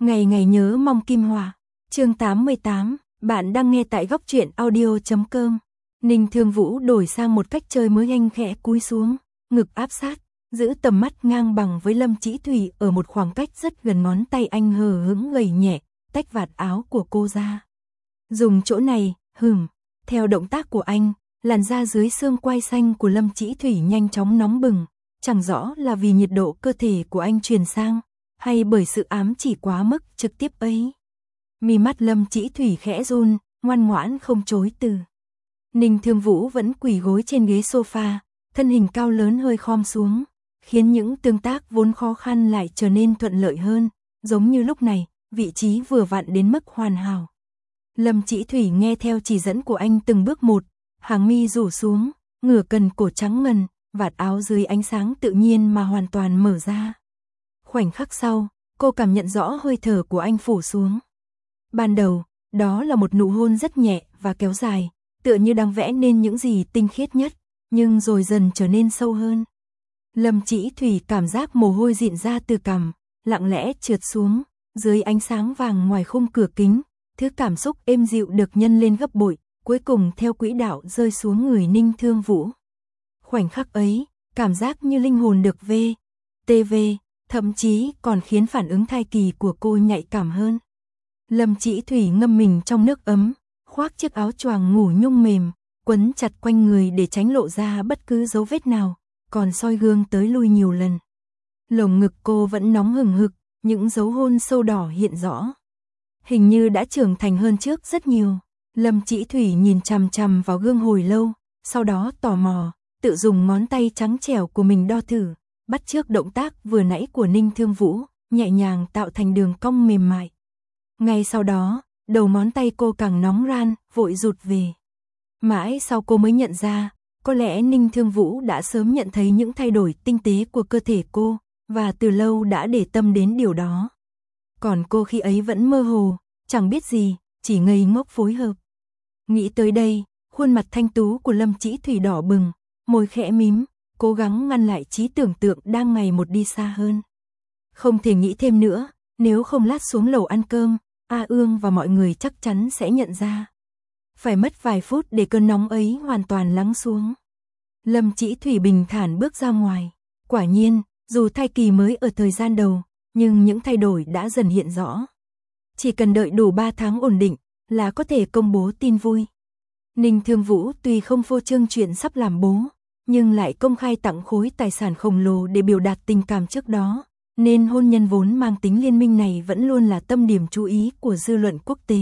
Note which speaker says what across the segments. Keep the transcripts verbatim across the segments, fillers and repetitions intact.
Speaker 1: Ngày ngày nhớ mong Kim Hòa. Chương tám mươi tám, bạn đang nghe tại góc truyện audio chấm com. Ninh Thương Vũ đổi sang một cách chơi mới, anh khẽ cúi xuống, ngực áp sát, giữ tầm mắt ngang bằng với Lâm Chỉ Thủy ở một khoảng cách rất gần, ngón tay anh hờ hững gầy nhẹ, tách vạt áo của cô ra. Dùng chỗ này, hừm, theo động tác của anh, làn da dưới xương quai xanh của Lâm Chỉ Thủy nhanh chóng nóng bừng, chẳng rõ là vì nhiệt độ cơ thể của anh truyền sang, hay bởi sự ám chỉ quá mức trực tiếp ấy. Mi mắt Lâm Chỉ Thủy khẽ run, ngoan ngoãn không chối từ. Ninh Thương Vũ vẫn quỳ gối trên ghế sofa, thân hình cao lớn hơi khom xuống, khiến những tương tác vốn khó khăn lại trở nên thuận lợi hơn, giống như lúc này, vị trí vừa vặn đến mức hoàn hảo. Lâm Chỉ Thủy nghe theo chỉ dẫn của anh từng bước một, hàng mi rủ xuống, ngửa cần cổ trắng ngần, vạt áo dưới ánh sáng tự nhiên mà hoàn toàn mở ra. Khoảnh khắc sau, cô cảm nhận rõ hơi thở của anh phủ xuống. Ban đầu, đó là một nụ hôn rất nhẹ và kéo dài, tựa như đang vẽ nên những gì tinh khiết nhất, nhưng rồi dần trở nên sâu hơn. Lâm Chỉ Thủy cảm giác mồ hôi rịn ra từ cằm, lặng lẽ trượt xuống, dưới ánh sáng vàng ngoài khung cửa kính, thứ cảm xúc êm dịu được nhân lên gấp bội, cuối cùng theo quỹ đạo rơi xuống người Ninh Thương Vũ. Khoảnh khắc ấy, cảm giác như linh hồn được vê, tê vê, thậm chí còn khiến phản ứng thai kỳ của cô nhạy cảm hơn. Lâm Chỉ Thủy ngâm mình trong nước ấm, khoác chiếc áo choàng ngủ nhung mềm, quấn chặt quanh người để tránh lộ ra bất cứ dấu vết nào, còn soi gương tới lui nhiều lần. Lồng ngực cô vẫn nóng hừng hực, những dấu hôn sâu đỏ hiện rõ. Hình như đã trưởng thành hơn trước rất nhiều. Lâm Chỉ Thủy nhìn chằm chằm vào gương hồi lâu, sau đó tò mò, tự dùng ngón tay trắng trẻo của mình đo thử, bắt chước động tác vừa nãy của Ninh Thương Vũ, nhẹ nhàng tạo thành đường cong mềm mại. Ngay sau đó, đầu ngón tay cô càng nóng ran, vội rụt về. Mãi sau cô mới nhận ra, có lẽ Ninh Thương Vũ đã sớm nhận thấy những thay đổi tinh tế của cơ thể cô, và từ lâu đã để tâm đến điều đó. Còn cô khi ấy vẫn mơ hồ, chẳng biết gì, chỉ ngây ngốc phối hợp. Nghĩ tới đây, khuôn mặt thanh tú của Lâm Chỉ Thủy đỏ bừng, môi khẽ mím, cố gắng ngăn lại trí tưởng tượng đang ngày một đi xa hơn. Không thể nghĩ thêm nữa, nếu không lát xuống lầu ăn cơm, A Ương và mọi người chắc chắn sẽ nhận ra. Phải mất vài phút để cơn nóng ấy hoàn toàn lắng xuống. Lâm Chỉ Thủy bình thản bước ra ngoài. Quả nhiên, dù thai kỳ mới ở thời gian đầu, nhưng những thay đổi đã dần hiện rõ. Chỉ cần đợi đủ ba tháng ổn định, là có thể công bố tin vui. Ninh Thương Vũ tuy không phô trương chuyện sắp làm bố, nhưng lại công khai tặng khối tài sản khổng lồ để biểu đạt tình cảm trước đó, nên hôn nhân vốn mang tính liên minh này vẫn luôn là tâm điểm chú ý của dư luận quốc tế.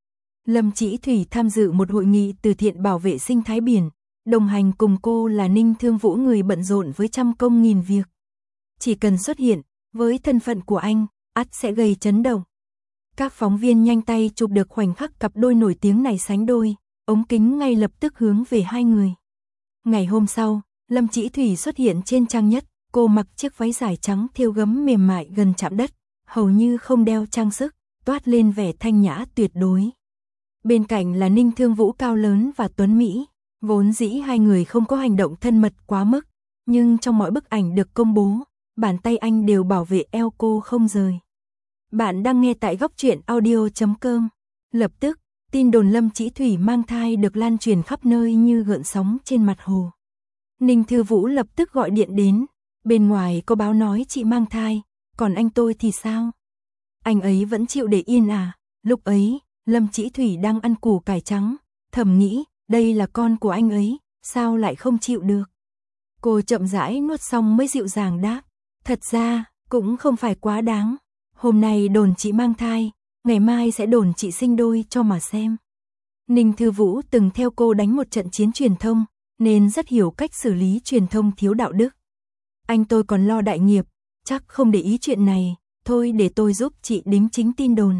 Speaker 1: Lâm Chỉ Thủy tham dự một hội nghị từ thiện bảo vệ sinh thái biển, đồng hành cùng cô là Ninh Thương Vũ, người bận rộn với trăm công nghìn việc. Chỉ cần xuất hiện, với thân phận của anh, ắt sẽ gây chấn động. Các phóng viên nhanh tay chụp được khoảnh khắc cặp đôi nổi tiếng này sánh đôi, ống kính ngay lập tức hướng về hai người. Ngày hôm sau, Lâm Chỉ Thủy xuất hiện trên trang nhất, cô mặc chiếc váy dài trắng thêu gấm mềm mại gần chạm đất, hầu như không đeo trang sức, toát lên vẻ thanh nhã tuyệt đối. Bên cạnh là Ninh Thương Vũ cao lớn và tuấn mỹ, vốn dĩ hai người không có hành động thân mật quá mức, nhưng trong mọi bức ảnh được công bố, bàn tay anh đều bảo vệ eo cô không rời. Bạn đang nghe tại góc truyện audio chấm com. Lập tức, tin đồn Lâm Chỉ Thủy mang thai được lan truyền khắp nơi như gợn sóng trên mặt hồ. Ninh Thương Vũ lập tức gọi điện đến, bên ngoài có báo nói chị mang thai, còn anh tôi thì sao? Anh ấy vẫn chịu để yên à? Lúc ấy, Lâm Chỉ Thủy đang ăn củ cải trắng, thầm nghĩ, đây là con của anh ấy, sao lại không chịu được? Cô chậm rãi nuốt xong mới dịu dàng đáp, thật ra, cũng không phải quá đáng. Hôm nay đồn chị mang thai, ngày mai sẽ đồn chị sinh đôi cho mà xem. Ninh Thương Vũ từng theo cô đánh một trận chiến truyền thông, nên rất hiểu cách xử lý truyền thông thiếu đạo đức. Anh tôi còn lo đại nghiệp, chắc không để ý chuyện này, thôi để tôi giúp chị đính chính tin đồn.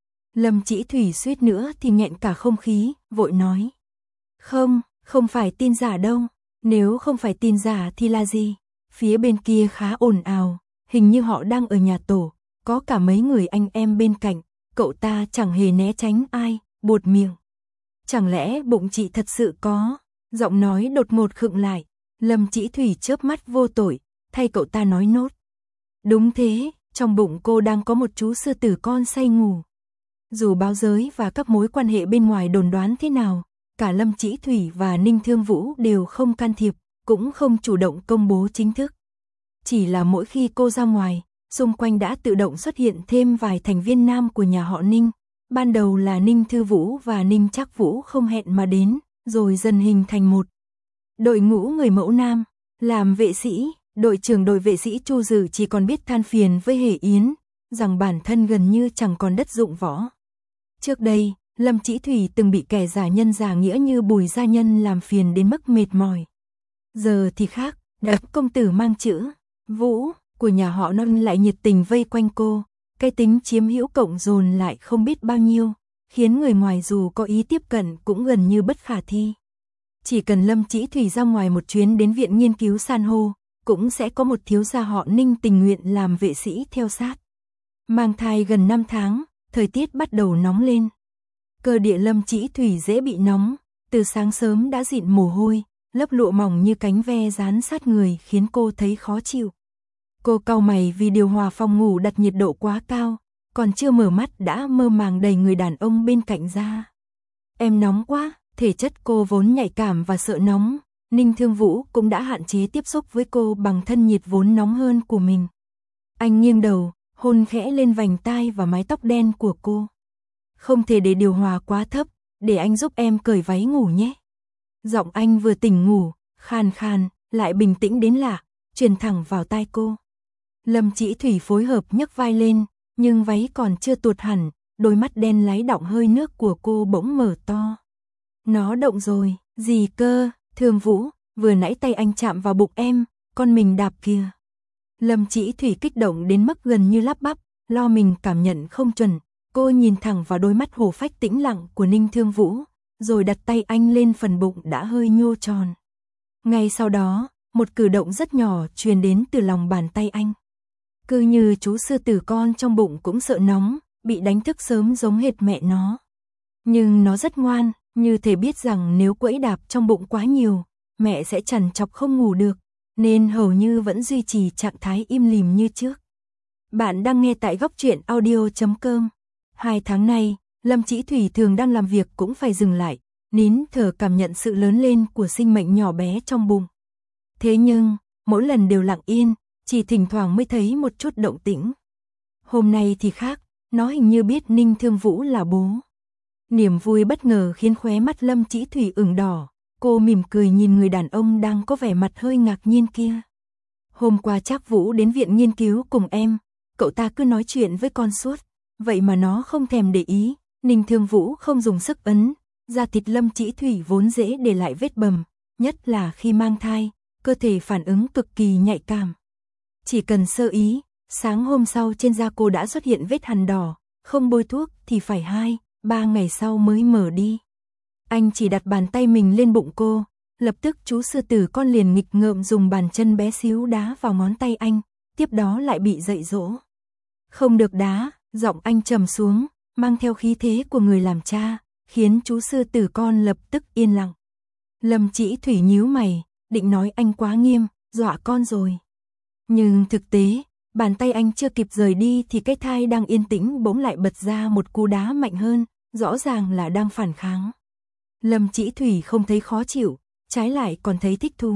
Speaker 1: Lâm Chỉ Thủy suýt nữa thì nghẹn cả không khí, vội nói. Không, không phải tin giả đâu, nếu không phải tin giả thì là gì? Phía bên kia khá ồn ào, hình như họ đang ở nhà tổ, có cả mấy người anh em bên cạnh, cậu ta chẳng hề né tránh ai, buột miệng. Chẳng lẽ bụng chị thật sự có? Giọng nói đột ngột khựng lại, Lâm Chỉ Thủy chớp mắt vô tội, thay cậu ta nói nốt. Đúng thế, Trong bụng cô đang có một chú sư tử con say ngủ. Dù báo giới và các mối quan hệ bên ngoài đồn đoán thế nào, cả Lâm Chỉ Thủy và Ninh Thương Vũ đều không can thiệp, cũng không chủ động công bố chính thức. Chỉ là mỗi khi cô ra ngoài, xung quanh đã tự động xuất hiện thêm vài thành viên nam của nhà họ Ninh. Ban đầu là Ninh Thư Vũ và Ninh Trác Vũ không hẹn mà đến, rồi dần hình thành một đội ngũ người mẫu nam. Làm vệ sĩ, đội trưởng đội vệ sĩ Chu Dư chỉ còn biết than phiền với Hề Yến, rằng bản thân gần như chẳng còn đất dụng võ. Trước đây, Lâm Chỉ Thủy từng bị kẻ giả nhân giả nghĩa như Bùi Gia Nhân làm phiền đến mức mệt mỏi. Giờ thì khác, đập công tử mang chữ Vũ của nhà họ Non lại nhiệt tình vây quanh cô, cái tính chiếm hữu cộng dồn lại không biết bao nhiêu, khiến người ngoài dù có ý tiếp cận cũng gần như bất khả thi. Chỉ cần Lâm Chỉ Thủy ra ngoài một chuyến đến viện nghiên cứu san hô, cũng sẽ có một thiếu gia họ Ninh tình nguyện làm vệ sĩ theo sát. Mang thai gần năm tháng, thời tiết bắt đầu nóng lên. Cơ địa Lâm Chỉ Thủy dễ bị nóng, từ sáng sớm đã dịn mồ hôi, lớp lụa mỏng như cánh ve dán sát người khiến cô thấy khó chịu. Cô cau mày vì điều hòa phòng ngủ đặt nhiệt độ quá cao, còn chưa mở mắt đã mơ màng đẩy người đàn ông bên cạnh ra. Em nóng quá, thể chất cô vốn nhạy cảm và sợ nóng, Ninh Thương Vũ cũng đã hạn chế tiếp xúc với cô bằng thân nhiệt vốn nóng hơn của mình. Anh nghiêng đầu, hôn khẽ lên vành tai và mái tóc đen của cô. Không thể để điều hòa quá thấp, để anh giúp em cởi váy ngủ nhé. Giọng anh vừa tỉnh ngủ, khàn khàn, lại bình tĩnh đến lạ, truyền thẳng vào tai cô. Lâm Chỉ Thủy phối hợp nhấc vai lên, nhưng váy còn chưa tuột hẳn, đôi mắt đen láy đọng hơi nước của cô bỗng mở to. Nó động rồi, gì cơ, Thương Vũ, vừa nãy tay anh chạm vào bụng em, con mình đạp kìa. Lâm Chỉ Thủy kích động đến mức gần như lắp bắp, lo mình cảm nhận không chuẩn. Cô nhìn thẳng vào đôi mắt hổ phách tĩnh lặng của Ninh Thương Vũ, rồi đặt tay anh lên phần bụng đã hơi nhô tròn. Ngay sau đó, một cử động rất nhỏ truyền đến từ lòng bàn tay anh. Cứ như chú sư tử con trong bụng cũng sợ nóng, bị đánh thức sớm giống hệt mẹ nó. Nhưng nó rất ngoan, như thể biết rằng nếu quẫy đạp trong bụng quá nhiều, mẹ sẽ trằn trọc không ngủ được, nên hầu như vẫn duy trì trạng thái im lìm như trước. Bạn đang nghe tại góc truyện audio chấm com. Hai tháng nay, Lâm Chỉ Thủy thường đang làm việc cũng phải dừng lại, nín thở cảm nhận sự lớn lên của sinh mệnh nhỏ bé trong bụng. Thế nhưng, mỗi lần đều lặng yên, chỉ thỉnh thoảng mới thấy một chút động tĩnh. Hôm nay thì khác, nó hình như biết Ninh Thương Vũ là bố. Niềm vui bất ngờ khiến khóe mắt Lâm Chỉ Thủy ửng đỏ, cô mỉm cười nhìn người đàn ông đang có vẻ mặt hơi ngạc nhiên kia. Hôm qua Trác Vũ đến viện nghiên cứu cùng em, cậu ta cứ nói chuyện với con suốt, vậy mà nó không thèm để ý. Ninh Thương Vũ không dùng sức ấn, da thịt Lâm Chỉ Thủy vốn dễ để lại vết bầm, nhất là khi mang thai, cơ thể phản ứng cực kỳ nhạy cảm. Chỉ cần sơ ý, sáng hôm sau trên da cô đã xuất hiện vết hằn đỏ, không bôi thuốc thì phải hai, ba ngày sau mới mở đi. Anh chỉ đặt bàn tay mình lên bụng cô, lập tức chú sư tử con liền nghịch ngợm dùng bàn chân bé xíu đá vào ngón tay anh, tiếp đó lại bị dạy dỗ. Không được đá, giọng anh trầm xuống, mang theo khí thế của người làm cha, khiến chú sư tử con lập tức yên lặng. Lâm Chỉ Thủy nhíu mày, định nói anh quá nghiêm, dọa con rồi. Nhưng thực tế, bàn tay anh chưa kịp rời đi thì cái thai đang yên tĩnh bỗng lại bật ra một cú đá mạnh hơn, rõ ràng là đang phản kháng. Lâm Chỉ Thủy không thấy khó chịu, trái lại còn thấy thích thú.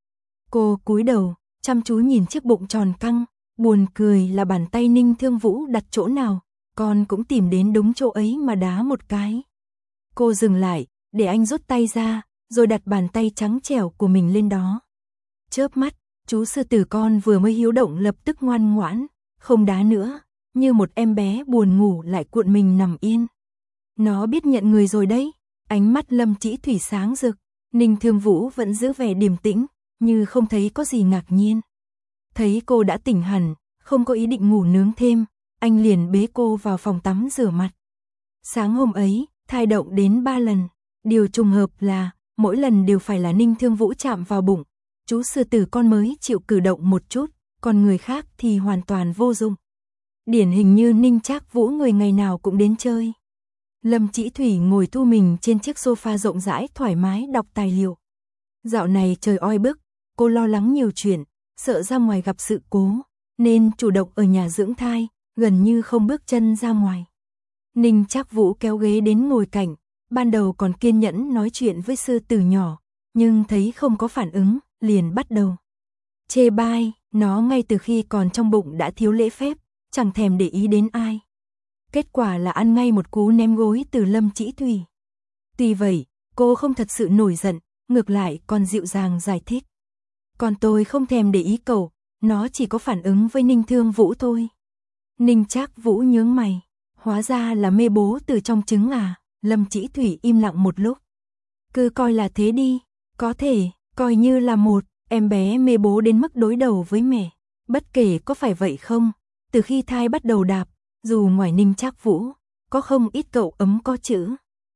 Speaker 1: Cô cúi đầu, chăm chú nhìn chiếc bụng tròn căng, buồn cười là bàn tay Ninh Thương Vũ đặt chỗ nào, con cũng tìm đến đúng chỗ ấy mà đá một cái. Cô dừng lại, để anh rút tay ra, rồi đặt bàn tay trắng trẻo của mình lên đó. Chớp mắt, chú sư tử con vừa mới hiếu động lập tức ngoan ngoãn, không đá nữa, như một em bé buồn ngủ lại cuộn mình nằm yên. Nó biết nhận người rồi đấy. Ánh mắt Lâm Chỉ Thủy sáng rực, Ninh Thương Vũ vẫn giữ vẻ điềm tĩnh, như không thấy có gì ngạc nhiên. Thấy cô đã tỉnh hẳn, không có ý định ngủ nướng thêm, anh liền bế cô vào phòng tắm rửa mặt. Sáng hôm ấy, thai động đến ba lần, điều trùng hợp là mỗi lần đều phải là Ninh Thương Vũ chạm vào bụng, chú sư tử con mới chịu cử động một chút, còn người khác thì hoàn toàn vô dụng. Điển hình như Ninh Trác Vũ người ngày nào cũng đến chơi. Lâm Chỉ Thủy ngồi thu mình trên chiếc sofa rộng rãi thoải mái đọc tài liệu. Dạo này trời oi bức, cô lo lắng nhiều chuyện, sợ ra ngoài gặp sự cố, nên chủ động ở nhà dưỡng thai, gần như không bước chân ra ngoài. Ninh Trác Vũ kéo ghế đến ngồi cạnh, ban đầu còn kiên nhẫn nói chuyện với sư tử nhỏ, nhưng thấy không có phản ứng, liền bắt đầu chê bai, nó ngay từ khi còn trong bụng đã thiếu lễ phép, chẳng thèm để ý đến ai. Kết quả là ăn ngay một cú ném gối từ Lâm Chỉ Thủy. Tuy vậy, cô không thật sự nổi giận, ngược lại còn dịu dàng giải thích. Còn tôi không thèm để ý cậu, nó chỉ có phản ứng với Ninh Thương Vũ thôi. Ninh Trác Vũ nhướng mày, hóa ra là mê bố từ trong trứng à. Lâm Chỉ Thủy im lặng một lúc. Cứ coi là thế đi, có thể, coi như là một em bé mê bố đến mức đối đầu với mẹ. Bất kể có phải vậy không, từ khi thai bắt đầu đạp, dù ngoài Ninh Trác Vũ, có không ít cậu ấm có chữ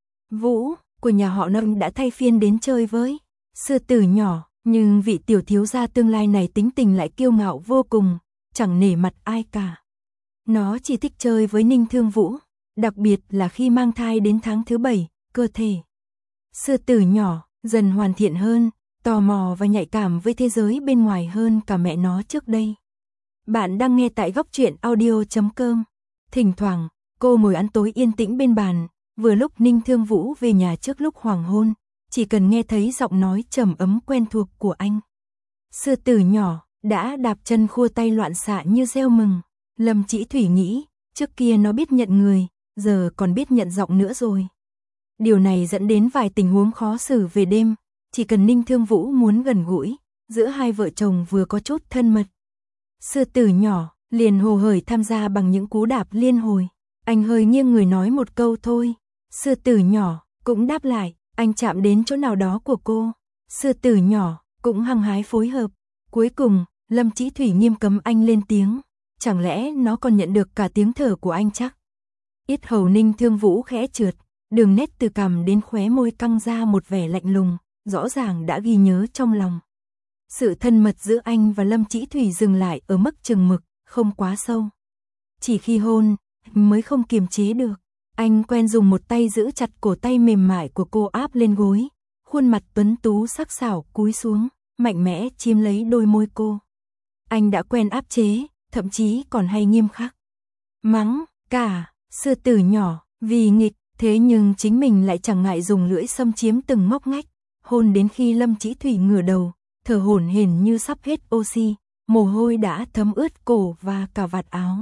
Speaker 1: Vũ của nhà họ Nông đã thay phiên đến chơi với sư tử nhỏ, nhưng vị tiểu thiếu gia tương lai này tính tình lại kiêu ngạo vô cùng, chẳng nể mặt ai cả. Nó chỉ thích chơi với Ninh Thương Vũ, đặc biệt là khi mang thai đến tháng thứ bảy, cơ thể sư tử nhỏ dần hoàn thiện hơn, tò mò và nhạy cảm với thế giới bên ngoài hơn cả mẹ nó trước đây. Bạn đang nghe tại góc truyện audio chấm com. Thỉnh thoảng, cô ngồi ăn tối yên tĩnh bên bàn, vừa lúc Ninh Thương Vũ về nhà trước lúc hoàng hôn, chỉ cần nghe thấy giọng nói trầm ấm quen thuộc của anh. Sư tử nhỏ đã đạp chân khua tay loạn xạ như reo mừng. Lâm Chỉ Thủy nghĩ, trước kia nó biết nhận người, giờ còn biết nhận giọng nữa rồi. Điều này dẫn đến vài tình huống khó xử về đêm, chỉ cần Ninh Thương Vũ muốn gần gũi, giữa hai vợ chồng vừa có chút thân mật. Sư tử nhỏ liền hồ hởi tham gia bằng những cú đạp liên hồi. Anh hơi nghiêng người nói một câu thôi. Sư tử nhỏ cũng đáp lại, anh chạm đến chỗ nào đó của cô. Sư tử nhỏ cũng hăng hái phối hợp. Cuối cùng, Lâm Chỉ Thủy nghiêm cấm anh lên tiếng. Chẳng lẽ nó còn nhận được cả tiếng thở của anh chắc? Yết hầu Ninh Thương Vũ khẽ trượt, đường nét từ cằm đến khóe môi căng ra một vẻ lạnh lùng, rõ ràng đã ghi nhớ trong lòng. Sự thân mật giữa anh và Lâm Chỉ Thủy dừng lại ở mức chừng mực, không quá sâu. Chỉ khi hôn, mới không kiềm chế được. Anh quen dùng một tay giữ chặt cổ tay mềm mại của cô áp lên gối, khuôn mặt tuấn tú sắc sảo cúi xuống, mạnh mẽ chiếm lấy đôi môi cô. Anh đã quen áp chế, thậm chí còn hay nghiêm khắc mắng cả sư tử nhỏ vì nghịch, thế nhưng chính mình lại chẳng ngại dùng lưỡi xâm chiếm từng ngóc ngách, hôn đến khi Lâm Chỉ Thủy ngửa đầu, thở hổn hển như sắp hết oxy, mồ hôi đã thấm ướt cổ và cả vạt áo.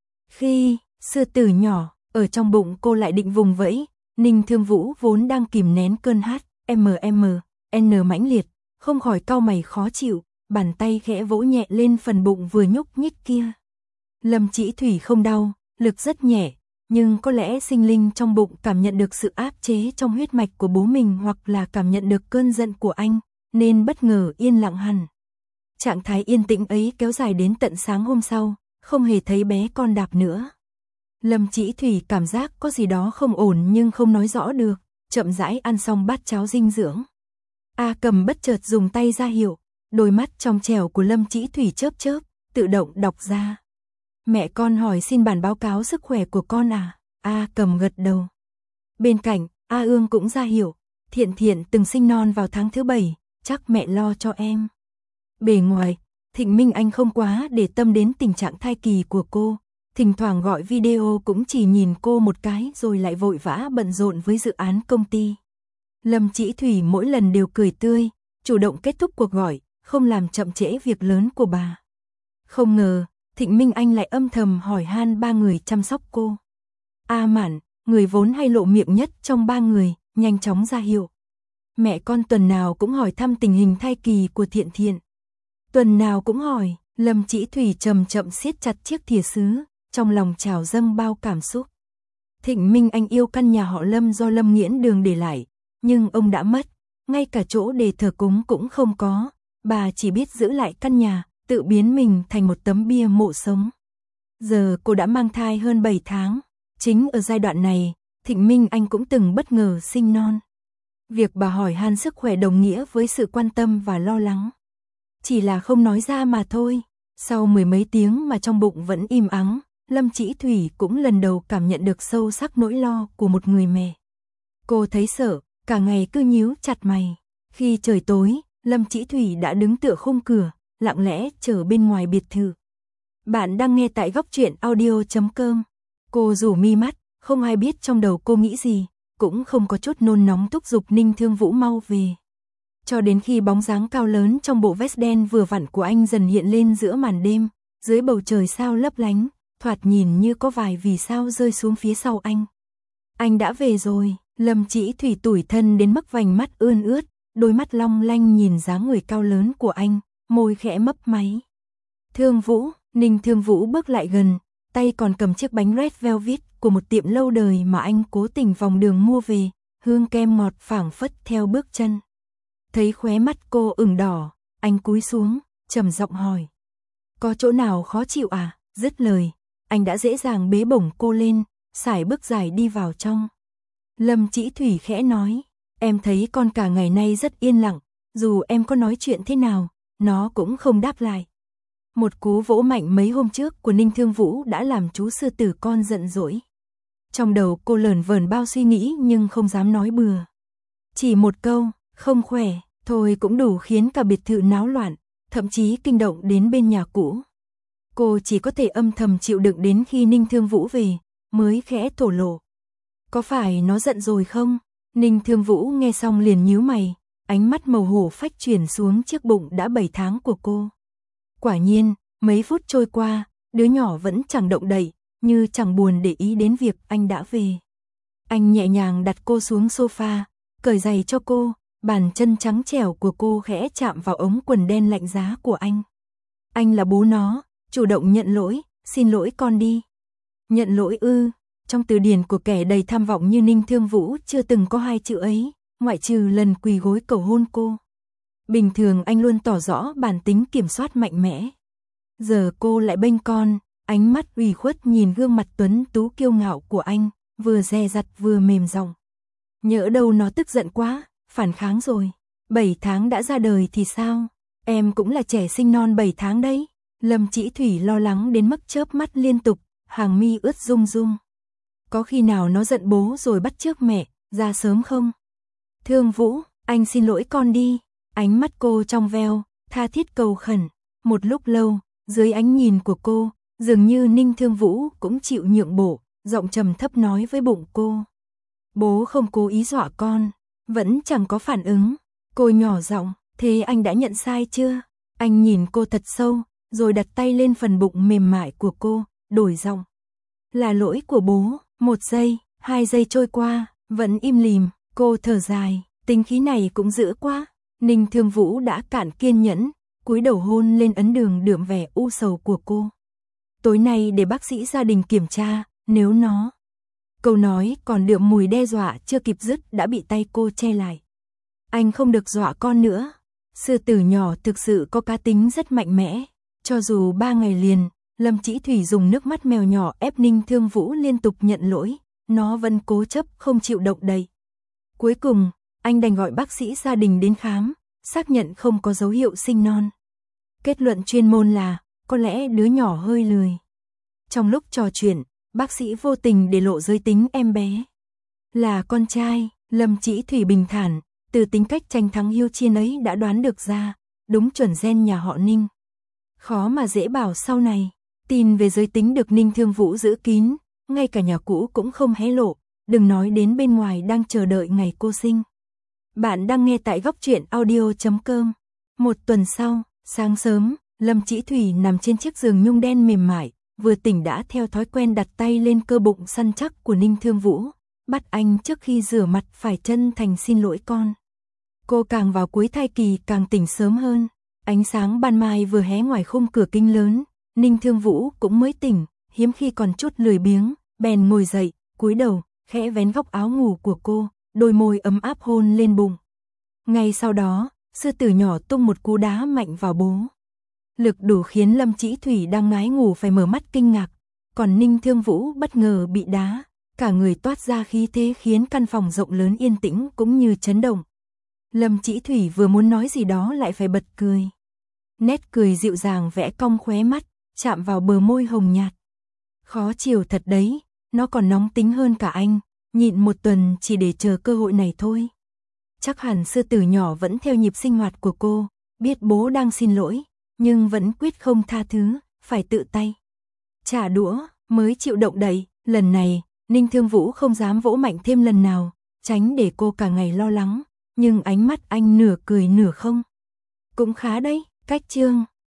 Speaker 1: Khi sư tử nhỏ ở trong bụng cô lại định vùng vẫy, Ninh Thương Vũ vốn đang kìm nén cơn hát em em en mãnh liệt, không khỏi cau mày khó chịu, bàn tay khẽ vỗ nhẹ lên phần bụng vừa nhúc nhích kia. Lâm Chỉ Thủy không đau, lực rất nhẹ, nhưng có lẽ sinh linh trong bụng cảm nhận được sự áp chế trong huyết mạch của bố mình hoặc là cảm nhận được cơn giận của anh, nên bất ngờ yên lặng hẳn. Trạng thái yên tĩnh ấy kéo dài đến tận sáng hôm sau, không hề thấy bé con đạp nữa. Lâm Chỉ Thủy cảm giác có gì đó không ổn nhưng không nói rõ được, chậm rãi ăn xong bát cháo dinh dưỡng. A Cầm bất chợt dùng tay ra hiệu, đôi mắt trong trẻo của Lâm Chỉ Thủy chớp chớp, tự động đọc ra. Mẹ con hỏi xin bản báo cáo sức khỏe của con à? A Cầm gật đầu. Bên cạnh, A Ương cũng ra hiệu, Thiện Thiện từng sinh non vào tháng thứ bảy, chắc mẹ lo cho em. Bề ngoài, Thịnh Minh Anh không quá để tâm đến tình trạng thai kỳ của cô, thỉnh thoảng gọi video cũng chỉ nhìn cô một cái rồi lại vội vã bận rộn với dự án công ty. Lâm Chỉ Thủy mỗi lần đều cười tươi, chủ động kết thúc cuộc gọi, không làm chậm trễ việc lớn của bà. Không ngờ, Thịnh Minh Anh lại âm thầm hỏi han ba người chăm sóc cô. A Mạn, người vốn hay lộ miệng nhất trong ba người, nhanh chóng ra hiệu. Mẹ con tuần nào cũng hỏi thăm tình hình thai kỳ của Thiện Thiện. Tuần nào cũng hỏi, Lâm Chỉ Thủy chậm chậm siết chặt chiếc thìa sứ, trong lòng trào dâng bao cảm xúc. Thịnh Minh Anh yêu căn nhà họ Lâm do Lâm Nghiễn Đường để lại, nhưng ông đã mất, ngay cả chỗ để thờ cúng cũng không có, bà chỉ biết giữ lại căn nhà, tự biến mình thành một tấm bia mộ sống. Giờ cô đã mang thai hơn bảy tháng, chính ở giai đoạn này, Thịnh Minh Anh cũng từng bất ngờ sinh non. Việc bà hỏi han sức khỏe đồng nghĩa với sự quan tâm và lo lắng. Chỉ là không nói ra mà thôi, sau mười mấy tiếng mà trong bụng vẫn im ắng, Lâm Chỉ Thủy cũng lần đầu cảm nhận được sâu sắc nỗi lo của một người mẹ. Cô thấy sợ, cả ngày cứ nhíu chặt mày. Khi trời tối, Lâm Chỉ Thủy đã đứng tựa khung cửa, lặng lẽ chờ bên ngoài biệt thự. Bạn đang nghe tại góc truyện audio chấm com. Cô rủ mi mắt, không ai biết trong đầu cô nghĩ gì, cũng không có chút nôn nóng thúc giục Ninh Thương Vũ mau về. Cho đến khi bóng dáng cao lớn trong bộ vest đen vừa vặn của anh dần hiện lên giữa màn đêm, dưới bầu trời sao lấp lánh, thoạt nhìn như có vài vì sao rơi xuống phía sau anh. Anh đã về rồi, Lâm Chỉ Thủy tủi thân đến mức vành mắt ươn ướt, đôi mắt long lanh nhìn dáng người cao lớn của anh, môi khẽ mấp máy. Thương Vũ, Ninh Thương Vũ bước lại gần, tay còn cầm chiếc bánh Red Velvet của một tiệm lâu đời mà anh cố tình vòng đường mua về, hương kem ngọt phảng phất theo bước chân. Thấy khóe mắt cô ửng đỏ, anh cúi xuống, trầm giọng hỏi. Có chỗ nào khó chịu à? Dứt lời, anh đã dễ dàng bế bổng cô lên, sải bước dài đi vào trong. Lâm Chỉ Thủy khẽ nói, em thấy con cả ngày nay rất yên lặng, dù em có nói chuyện thế nào, nó cũng không đáp lại. Một cú vỗ mạnh mấy hôm trước của Ninh Thương Vũ đã làm chú sư tử con giận dỗi. Trong đầu cô lởn vởn bao suy nghĩ nhưng không dám nói bừa. Chỉ một câu, không khỏe, thôi cũng đủ khiến cả biệt thự náo loạn, thậm chí kinh động đến bên nhà cũ. Cô chỉ có thể âm thầm chịu đựng đến khi Ninh Thương Vũ về, mới khẽ thổ lộ. Có phải nó giận rồi không? Ninh Thương Vũ nghe xong liền nhíu mày, ánh mắt màu hổ phách chuyển xuống chiếc bụng đã bảy tháng của cô. Quả nhiên, mấy phút trôi qua, đứa nhỏ vẫn chẳng động đậy, như chẳng buồn để ý đến việc anh đã về. Anh nhẹ nhàng đặt cô xuống sofa, cởi giày cho cô, bàn chân trắng trẻo của cô khẽ chạm vào ống quần đen lạnh giá của anh. Anh là bố nó, chủ động nhận lỗi, xin lỗi con đi. Nhận lỗi ư? Trong từ điển của kẻ đầy tham vọng như Ninh Thương Vũ chưa từng có hai chữ ấy, ngoại trừ lần quỳ gối cầu hôn cô. Bình thường anh luôn tỏ rõ bản tính kiểm soát mạnh mẽ. Giờ cô lại bênh con, ánh mắt ủy khuất nhìn gương mặt tuấn tú kiêu ngạo của anh, vừa dè dặt vừa mềm giọng. Nhỡ đâu nó tức giận quá, phản kháng rồi. Bảy tháng đã ra đời thì sao? Em cũng là trẻ sinh non bảy tháng đấy. Lâm Chỉ Thủy lo lắng đến mức chớp mắt liên tục, hàng mi ướt rung rung. Có khi nào nó giận bố rồi bắt chước mẹ, ra sớm không? Thương Vũ, anh xin lỗi con đi. Ánh mắt cô trong veo, tha thiết cầu khẩn. Một lúc lâu, dưới ánh nhìn của cô, dường như Ninh Thương Vũ cũng chịu nhượng bộ, giọng trầm thấp nói với bụng cô. Bố không cố ý dọa con, vẫn chẳng có phản ứng. Cô nhỏ giọng, thế anh đã nhận sai chưa? Anh nhìn cô thật sâu, rồi đặt tay lên phần bụng mềm mại của cô, đổi giọng. Là lỗi của bố. Một giây, hai giây trôi qua, vẫn im lìm, cô thở dài, tính khí này cũng dữ quá. Ninh Thương Vũ đã cạn kiên nhẫn, cúi đầu hôn lên ấn đường đượm vẻ u sầu của cô. Tối nay để bác sĩ gia đình kiểm tra, nếu nó... Câu nói còn đượm mùi đe dọa chưa kịp dứt đã bị tay cô che lại. Anh không được dọa con nữa. Sư tử nhỏ thực sự có cá tính rất mạnh mẽ. Cho dù ba ngày liền, Lâm Chỉ Thủy dùng nước mắt mèo nhỏ ép Ninh Thương Vũ liên tục nhận lỗi, nó vẫn cố chấp không chịu động đậy. Cuối cùng, anh đành gọi bác sĩ gia đình đến khám, xác nhận không có dấu hiệu sinh non. Kết luận chuyên môn là, có lẽ đứa nhỏ hơi lười. Trong lúc trò chuyện, bác sĩ vô tình để lộ giới tính em bé. Là con trai, Lâm Chỉ Thủy bình thản, từ tính cách tranh thắng hiếu chiến ấy đã đoán được ra, đúng chuẩn gen nhà họ Ninh. Khó mà dễ bảo sau này. Tin về giới tính được Ninh Thương Vũ giữ kín, ngay cả nhà cũ cũng không hé lộ, đừng nói đến bên ngoài đang chờ đợi ngày cô sinh. Bạn đang nghe tại góc truyện audio chấm com. Một tuần sau, sáng sớm, Lâm Chỉ Thủy nằm trên chiếc giường nhung đen mềm mại, vừa tỉnh đã theo thói quen đặt tay lên cơ bụng săn chắc của Ninh Thương Vũ, bắt anh trước khi rửa mặt phải chân thành xin lỗi con. Cô càng vào cuối thai kỳ càng tỉnh sớm hơn, ánh sáng ban mai vừa hé ngoài khung cửa kính lớn. Ninh Thương Vũ cũng mới tỉnh, hiếm khi còn chút lười biếng, bèn ngồi dậy, cúi đầu, khẽ vén góc áo ngủ của cô, đôi môi ấm áp hôn lên bụng. Ngay sau đó, sư tử nhỏ tung một cú đá mạnh vào bố. Lực đủ khiến Lâm Chỉ Thủy đang ngái ngủ phải mở mắt kinh ngạc, còn Ninh Thương Vũ bất ngờ bị đá, cả người toát ra khí thế khiến căn phòng rộng lớn yên tĩnh cũng như chấn động. Lâm Chỉ Thủy vừa muốn nói gì đó lại phải bật cười. Nét cười dịu dàng vẽ cong khóe mắt, chạm vào bờ môi hồng nhạt. Khó chịu thật đấy, nó còn nóng tính hơn cả anh, nhịn một tuần chỉ để chờ cơ hội này thôi. Chắc hẳn sư tử nhỏ vẫn theo nhịp sinh hoạt của cô, biết bố đang xin lỗi, nhưng vẫn quyết không tha thứ, phải tự tay trả đũa mới chịu động đậy. Lần này, Ninh Thương Vũ không dám vỗ mạnh thêm lần nào, tránh để cô cả ngày lo lắng, nhưng ánh mắt anh nửa cười nửa không. Cũng khá đấy, cách Trương